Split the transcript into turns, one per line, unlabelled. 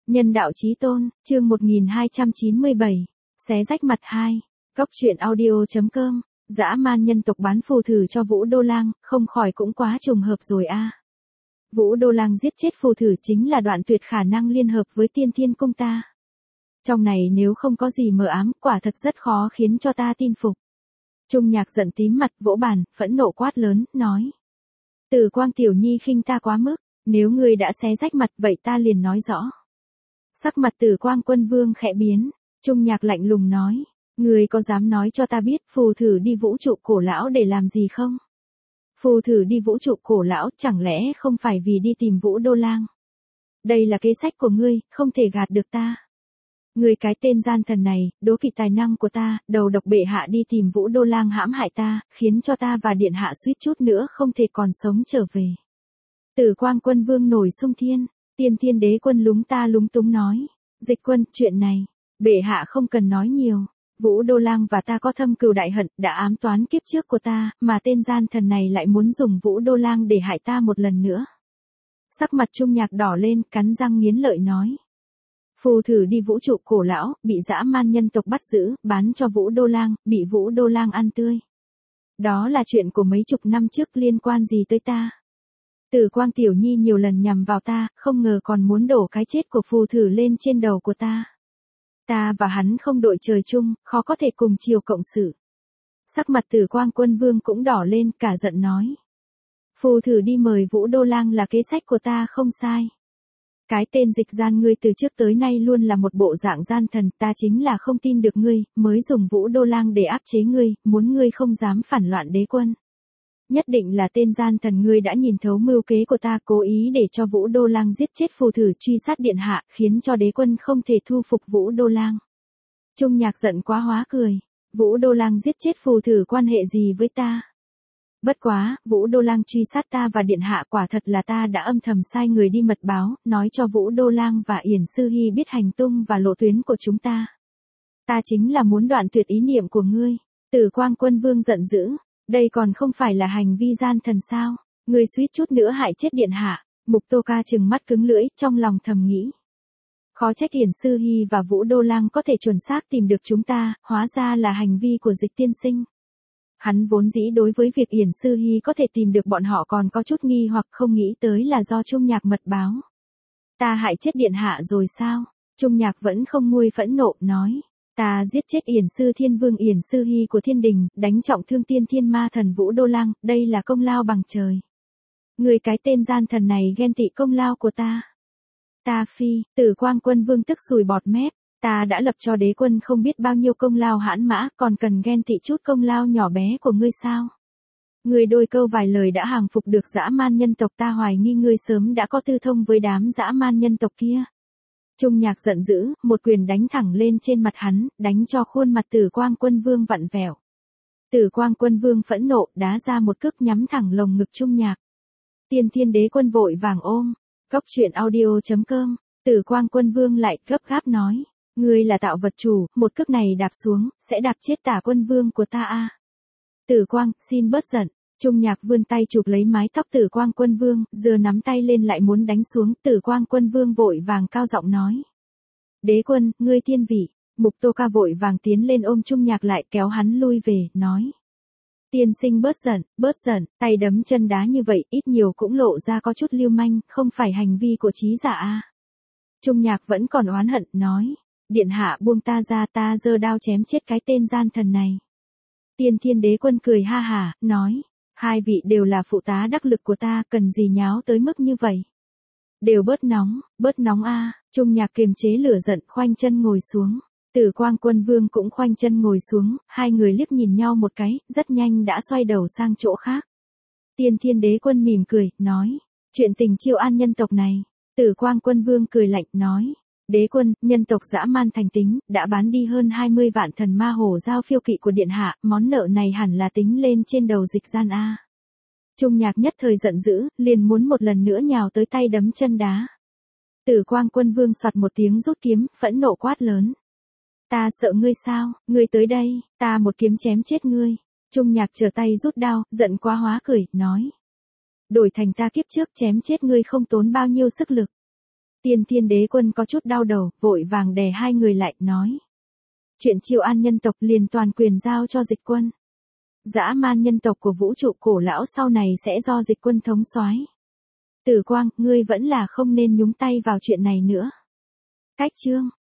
Nhân đạo chí tôn, chương 1297, xé rách mặt 2, Cóc truyện audio.com, dã man nhân tộc bán phù thử cho Vũ Đô Lang, không khỏi cũng quá trùng hợp rồi a. Vũ Đô Lang giết chết phù thử chính là đoạn tuyệt khả năng liên hợp với Tiên Thiên Cung ta. Trong này nếu không có gì mờ ám, quả thật rất khó khiến cho ta tin phục. Trung Nhạc giận tím mặt, vỗ bàn, phẫn nộ quát lớn, nói: Tử Quang tiểu nhi khinh ta quá mức, nếu ngươi đã xé rách mặt vậy ta liền nói rõ. Sắc mặt Tử Quang Quân Vương khẽ biến, Trung Nhạc lạnh lùng nói: Ngươi có dám nói cho ta biết phù thử đi vũ trụ cổ lão để làm gì không? Phù thử đi vũ trụ cổ lão chẳng lẽ không phải vì đi tìm Vũ Đô Lang? Đây là kế sách của ngươi, không thể gạt được ta. Ngươi cái tên gian thần này, đố kỵ tài năng của ta, đầu độc bệ hạ đi tìm Vũ Đô Lang hãm hại ta, khiến cho ta và điện hạ suýt chút nữa không thể còn sống trở về. Tử Quang Quân Vương nổi xung thiên, Tiên Thiên Đế Quân lúng túng nói: Dịch Quân, chuyện này, bệ hạ không cần nói nhiều. Vũ Đô Lang và ta có thâm cừu đại hận, đã ám toán kiếp trước của ta, mà tên gian thần này lại muốn dùng Vũ Đô Lang để hại ta một lần nữa. Sắc mặt Trung Nhạc đỏ lên, cắn răng nghiến lợi nói: Phù thử đi vũ trụ cổ lão, bị dã man nhân tộc bắt giữ, bán cho Vũ Đô Lang, bị Vũ Đô Lang ăn tươi. Đó là chuyện của mấy chục năm trước, liên quan gì tới ta? Tử Quang tiểu nhi nhiều lần nhằm vào ta, không ngờ còn muốn đổ cái chết của phù thử lên trên đầu của ta. Ta và hắn không đội trời chung, khó có thể cùng chiều cộng sự. Sắc mặt Tử Quang Quân Vương cũng đỏ lên, cả giận nói: Phù thử đi mời Vũ Đô Lang là kế sách của ta không sai. Cái tên dịch gian ngươi từ trước tới nay luôn là một bộ dạng gian thần, ta chính là không tin được ngươi, mới dùng Vũ Đô Lang để áp chế ngươi, muốn ngươi không dám phản loạn đế quân. Nhất định là tên gian thần ngươi đã nhìn thấu mưu kế của ta, cố ý để cho Vũ Đô Lang giết chết phù thử truy sát điện hạ, khiến cho đế quân không thể thu phục Vũ Đô Lang. Trung Nhạc giận quá hóa cười: Vũ Đô Lang giết chết phù thử quan hệ gì với ta? Bất quá, Vũ Đô Lang truy sát ta và điện hạ, quả thật là ta đã âm thầm sai người đi mật báo, nói cho Vũ Đô Lang và Yển Sư Hy biết hành tung và lộ tuyến của chúng ta. Ta chính là muốn đoạn tuyệt ý niệm của ngươi. Tử Quang Quân Vương giận dữ: Đây còn không phải là hành vi gian thần sao? Ngươi suýt chút nữa hại chết điện hạ. Mục Tô Ca trừng mắt cứng lưỡi, trong lòng thầm nghĩ: Khó trách Yển Sư Hy và Vũ Đô Lang có thể chuẩn xác tìm được chúng ta, hóa ra là hành vi của Dịch tiên sinh. Hắn vốn dĩ đối với việc Yển Sư Hy có thể tìm được bọn họ còn có chút nghi hoặc, không nghĩ tới là do Trung Nhạc mật báo. Ta hại chết điện hạ rồi sao? Trung Nhạc vẫn không nguôi phẫn nộ, nói: Ta giết chết Yển Sư Thiên Vương Yển Sư Hy của Thiên Đình, đánh trọng thương Tiên Thiên Ma Thần Vũ Đô Lang, đây là công lao bằng trời. Người cái tên gian thần này ghen tị công lao của ta. Ta phi. Tử Quang Quân Vương tức sùi bọt mép: Ta đã lập cho đế quân không biết bao nhiêu công lao hãn mã, còn cần ghen tị chút công lao nhỏ bé của ngươi sao? Ngươi đôi câu vài lời đã hàng phục được dã man nhân tộc, ta hoài nghi ngươi sớm đã có tư thông với đám dã man nhân tộc kia. Trung Nhạc giận dữ, một quyền đánh thẳng lên trên mặt hắn, đánh cho khuôn mặt Tử Quang Quân Vương vặn vẹo. Tử Quang Quân Vương phẫn nộ, đá ra một cước nhắm thẳng lồng ngực Trung Nhạc. Tiên Thiên Đế Quân vội vàng ôm. Cóc truyện audio.com, Tử Quang Quân Vương lại gấp gáp nói: Ngươi là tạo vật chủ, một cước này đạp xuống, sẽ đạp chết Tả Quân Vương của ta a. Tử Quang, xin bớt giận. Trung Nhạc vươn tay chụp lấy mái tóc Tử Quang Quân Vương, giơ nắm tay lên lại muốn đánh xuống, Tử Quang Quân Vương vội vàng cao giọng nói: Đế quân, ngươi thiên vị. Mục Tô Ca vội vàng tiến lên ôm Trung Nhạc lại, kéo hắn lui về, nói: Tiên sinh bớt giận, tay đấm chân đá như vậy, ít nhiều cũng lộ ra có chút lưu manh, không phải hành vi của trí giả a. Trung Nhạc vẫn còn oán hận, nói: Điện hạ buông ta ra, ta giơ đao chém chết cái tên gian thần này. Tiên Thiên Đế Quân cười ha hả, nói: Hai vị đều là phụ tá đắc lực của ta, cần gì nháo tới mức như vậy? Đều bớt nóng a. Trung Nhạc kiềm chế lửa giận, khoanh chân ngồi xuống. Tử Quang Quân Vương cũng khoanh chân ngồi xuống, hai người liếc nhìn nhau một cái, rất nhanh đã xoay đầu sang chỗ khác. Tiên Thiên Đế Quân mỉm cười, nói: Chuyện tình chiêu an nhân tộc này. Tử Quang Quân Vương cười lạnh, nói: Đế quân, nhân tộc dã man thành tính, đã bán đi hơn 20 vạn thần ma hổ giao phiêu kỵ của điện hạ, món nợ này hẳn là tính lên trên đầu dịch gian a. Trung Nhạc nhất thời giận dữ, liền muốn một lần nữa nhào tới tay đấm chân đá. Tử Quang Quân Vương soạt một tiếng rút kiếm, phẫn nộ quát lớn: Ta sợ ngươi sao? Ngươi tới đây, ta một kiếm chém chết ngươi. Trung Nhạc trở tay rút đao, giận quá hóa cười, nói: Đổi thành ta kiếp trước chém chết ngươi không tốn bao nhiêu sức lực. Tiên Thiên Đế Quân có chút đau đầu, vội vàng đè hai người lại, nói. Chuyện Triệu An nhân tộc liền toàn quyền giao cho Dịch Quân. Dã man nhân tộc của vũ trụ cổ lão sau này sẽ do Dịch Quân thống soái. Tử Quang, ngươi vẫn là không nên nhúng tay vào chuyện này nữa. Cách chương